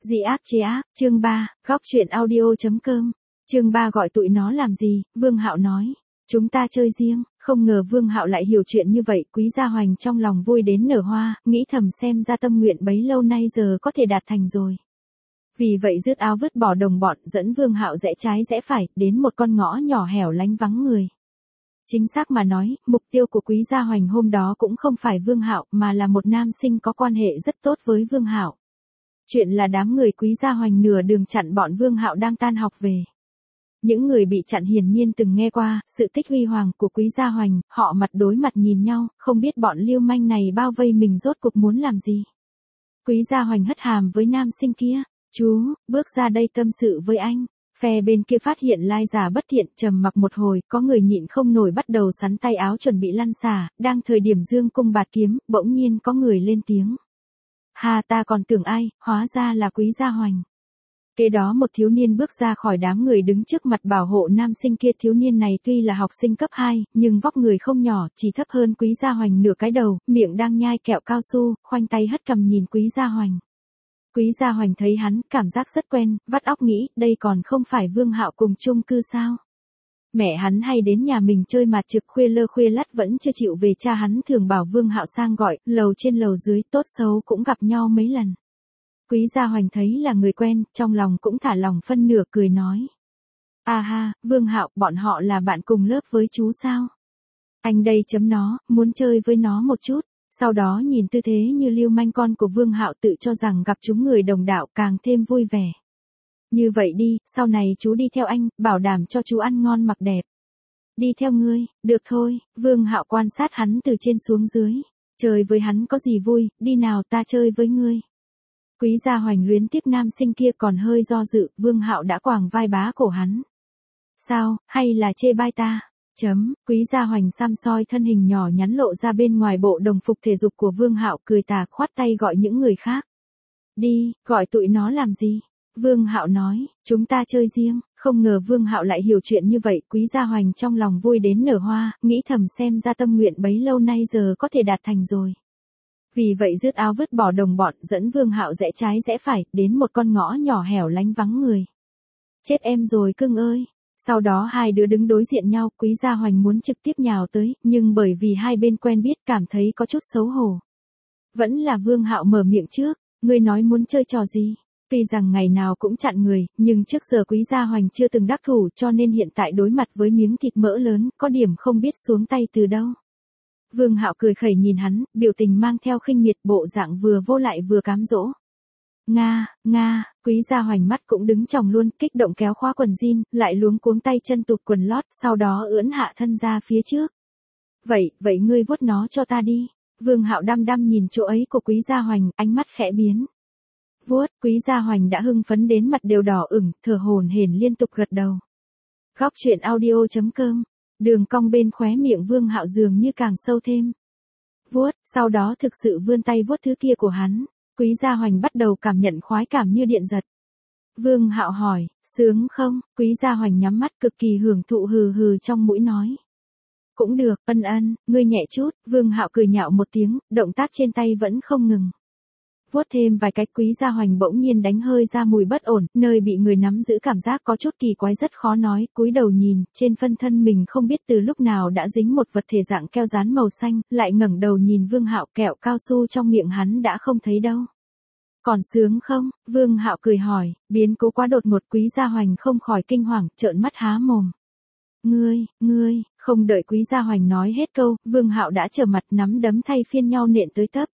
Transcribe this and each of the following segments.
Dị ác chế ác, chương 3, góc truyện audio.com. Chương 3 gọi tụi nó làm gì, Vương Hạo nói. Chúng ta chơi riêng, không ngờ Vương Hạo lại hiểu chuyện như vậy, Quý Gia Hoành trong lòng vui đến nở hoa, nghĩ thầm xem ra tâm nguyện bấy lâu nay giờ có thể đạt thành rồi. Vì vậy rứt áo vứt bỏ đồng bọn, dẫn Vương Hạo rẽ trái rẽ phải, đến một con ngõ nhỏ hẻo lánh vắng người. Chính xác mà nói, mục tiêu của Quý Gia Hoành hôm đó cũng không phải Vương Hạo, mà là một nam sinh có quan hệ rất tốt với Vương Hạo. Chuyện là đám người Quý Gia Hoành nửa đường chặn bọn Vương Hạo đang tan học về. Những người bị chặn hiển nhiên từng nghe qua sự tích huy hoàng của Quý Gia Hoành, họ mặt đối mặt nhìn nhau, không biết bọn lưu manh này bao vây mình rốt cuộc muốn làm gì. Quý Gia Hoành hất hàm với nam sinh kia, chú, bước ra đây tâm sự với anh. Phe bên kia phát hiện lai giả bất thiện, trầm mặc một hồi, có người nhịn không nổi bắt đầu sắn tay áo chuẩn bị lăn xả, đang thời điểm dương cung bạt kiếm, bỗng nhiên có người lên tiếng. Hà, ta còn tưởng ai, hóa ra là Quý Gia Hoành. Kế đó một thiếu niên bước ra khỏi đám người đứng trước mặt bảo hộ nam sinh kia. Thiếu niên này tuy là học sinh cấp 2, nhưng vóc người không nhỏ, chỉ thấp hơn Quý Gia Hoành nửa cái đầu, miệng đang nhai kẹo cao su, khoanh tay hất cằm nhìn Quý Gia Hoành. Quý Gia Hoành thấy hắn, cảm giác rất quen, vắt óc nghĩ, đây còn không phải Vương Hạo cùng chung cư sao? Mẹ hắn hay đến nhà mình chơi mạt trực khuya lơ khuya lắt vẫn chưa chịu về, cha hắn thường bảo Vương Hạo sang gọi, lầu trên lầu dưới, tốt xấu cũng gặp nhau mấy lần. Quý Gia Hoành thấy là người quen, trong lòng cũng thả lòng phân nửa, cười nói. À ha, Vương Hạo, bọn họ là bạn cùng lớp với chú sao? Anh đây chấm nó, muốn chơi với nó một chút. Sau đó nhìn tư thế như lưu manh con của Vương Hạo, tự cho rằng gặp chúng người đồng đạo càng thêm vui vẻ. Như vậy đi, sau này chú đi theo anh, bảo đảm cho chú ăn ngon mặc đẹp. Đi theo ngươi, được thôi, Vương Hạo quan sát hắn từ trên xuống dưới. Chơi với hắn có gì vui, đi nào ta chơi với ngươi. Quý Gia Hoành luyến tiếc nam sinh kia còn hơi do dự, Vương Hạo đã quàng vai bá cổ hắn. Sao, hay là chê bai ta? Quý Gia Hoành xăm soi thân hình nhỏ nhắn lộ ra bên ngoài bộ đồng phục thể dục của Vương Hạo, cười tà khoát tay gọi những người khác. Đi, gọi tụi nó làm gì? Vương Hạo nói, chúng ta chơi riêng, không ngờ Vương Hạo lại hiểu chuyện như vậy, Quý Gia Hoành trong lòng vui đến nở hoa, nghĩ thầm xem ra tâm nguyện bấy lâu nay giờ có thể đạt thành rồi. Vì vậy rứt áo vứt bỏ đồng bọn, dẫn Vương Hạo rẽ trái rẽ phải, đến một con ngõ nhỏ hẻo lánh vắng người. Chết em rồi cưng ơi. Sau đó hai đứa đứng đối diện nhau, Quý Gia Hoành muốn trực tiếp nhào tới, nhưng bởi vì hai bên quen biết cảm thấy có chút xấu hổ. Vẫn là Vương Hạo mở miệng trước, ngươi nói muốn chơi trò gì? Tuy rằng ngày nào cũng chặn người, nhưng trước giờ Quý Gia Hoành chưa từng đắc thủ, cho nên hiện tại đối mặt với miếng thịt mỡ lớn, có điểm không biết xuống tay từ đâu. Vương Hạo cười khẩy nhìn hắn, biểu tình mang theo khinh miệt, bộ dạng vừa vô lại vừa cám dỗ. Nga, Quý Gia Hoành mắt cũng đứng tròng luôn, kích động kéo khóa quần jean, lại luống cuống tay chân tụt quần lót, sau đó ưỡn hạ thân ra phía trước. Vậy ngươi vuốt nó cho ta đi. Vương Hạo đăm đăm nhìn chỗ ấy của Quý Gia Hoành, ánh mắt khẽ biến. Vuốt, Quý Gia Hoành đã hưng phấn đến mặt đều đỏ ửng, thở hổn hển liên tục gật đầu. Góc truyện audio.com. Đường cong bên khóe miệng Vương Hạo dường như càng sâu thêm. Vuốt, sau đó thực sự vươn tay vuốt thứ kia của hắn. Quý Gia Hoành bắt đầu cảm nhận khoái cảm như điện giật. Vương Hạo hỏi, sướng không? Quý Gia Hoành nhắm mắt cực kỳ hưởng thụ, hừ hừ trong mũi nói. Cũng được, ân, ngươi nhẹ chút. Vương Hạo cười nhạo một tiếng, động tác trên tay vẫn không ngừng. Vuốt thêm vài cách, Quý Gia Hoành bỗng nhiên đánh hơi ra mùi bất ổn, nơi bị người nắm giữ cảm giác có chút kỳ quái rất khó nói, cúi đầu nhìn, trên phân thân mình không biết từ lúc nào đã dính một vật thể dạng keo dán màu xanh, lại ngẩng đầu nhìn Vương Hạo, kẹo cao su trong miệng hắn đã không thấy đâu. Còn sướng không? Vương Hạo cười hỏi, biến cố quá đột ngột, Quý Gia Hoành không khỏi kinh hoàng, trợn mắt há mồm. Ngươi, không đợi Quý Gia Hoành nói hết câu, Vương Hạo đã trở mặt, nắm đấm thay phiên nhau nện tới tấp.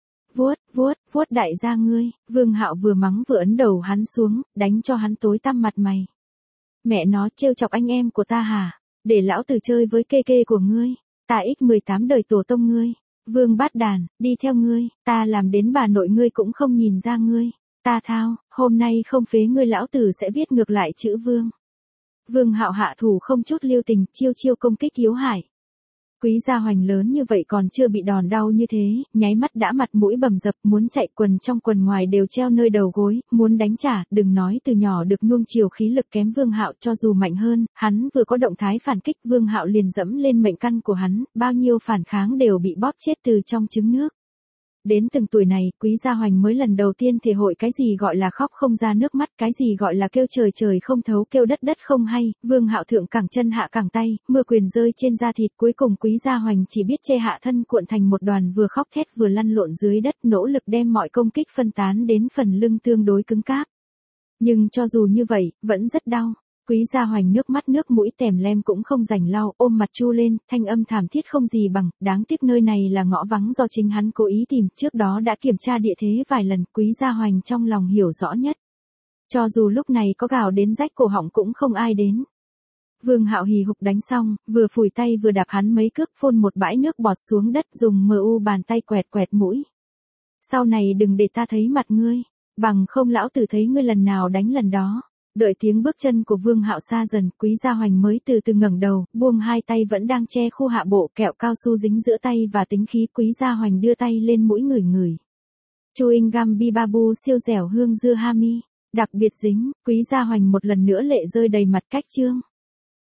Vuốt đại gia ngươi. Vương Hạo vừa mắng vừa ấn đầu hắn xuống, đánh cho hắn tối tăm mặt mày. Mẹ nó, trêu chọc anh em của ta hả? Để lão tử chơi với kê của ngươi. Ta X18 đời tổ tông ngươi. Vương bát đàn, đi theo ngươi, ta làm đến bà nội ngươi cũng không nhìn ra ngươi. Ta thao, hôm nay không phế ngươi lão tử sẽ viết ngược lại chữ Vương. Vương Hạo hạ thủ không chút lưu tình, chiêu công kích Hiếu Hải. Quý Gia Hoành lớn như vậy còn chưa bị đòn đau như thế, nháy mắt đã mặt mũi bầm dập, muốn chạy, quần trong quần ngoài đều treo nơi đầu gối, muốn đánh trả, đừng nói từ nhỏ được nuông chiều khí lực kém Vương Hạo, cho dù mạnh hơn, hắn vừa có động thái phản kích, Vương Hạo liền dẫm lên mệnh căn của hắn, bao nhiêu phản kháng đều bị bóp chết từ trong trứng nước. Đến từng tuổi này, Quý Gia Hoành mới lần đầu tiên thể hội cái gì gọi là khóc không ra nước mắt, cái gì gọi là kêu trời trời không thấu, kêu đất đất không hay. Vương Hạo thượng cẳng chân hạ cẳng tay, mưa quyền rơi trên da thịt, cuối cùng Quý Gia Hoành chỉ biết che hạ thân cuộn thành một đoàn, vừa khóc thét vừa lăn lộn dưới đất, nỗ lực đem mọi công kích phân tán đến phần lưng tương đối cứng cáp. Nhưng cho dù như vậy, vẫn rất đau. Quý Gia Hoành nước mắt nước mũi tèm lem cũng không rảnh lau, ôm mặt chu lên, thanh âm thảm thiết không gì bằng, đáng tiếc nơi này là ngõ vắng do chính hắn cố ý tìm, trước đó đã kiểm tra địa thế vài lần, Quý Gia Hoành trong lòng hiểu rõ nhất. Cho dù lúc này có gào đến rách cổ họng cũng không ai đến. Vương Hạo hì hục đánh xong, vừa phủi tay vừa đạp hắn mấy cước, phun một bãi nước bọt xuống đất, dùng mu bàn tay quẹt quẹt mũi. Sau này đừng để ta thấy mặt ngươi, bằng không lão tử thấy ngươi lần nào đánh lần đó. Đợi tiếng bước chân của Vương Hạo xa dần, Quý Gia Hoành mới từ từ ngẩng đầu, buông hai tay vẫn đang che khu hạ bộ, kẹo cao su dính giữa tay và tính khí. Quý Gia Hoành đưa tay lên mũi ngửi ngửi. Chewing gum Bibabu siêu dẻo hương dưa hami, đặc biệt dính. Quý Gia Hoành một lần nữa lệ rơi đầy mặt. Cách chương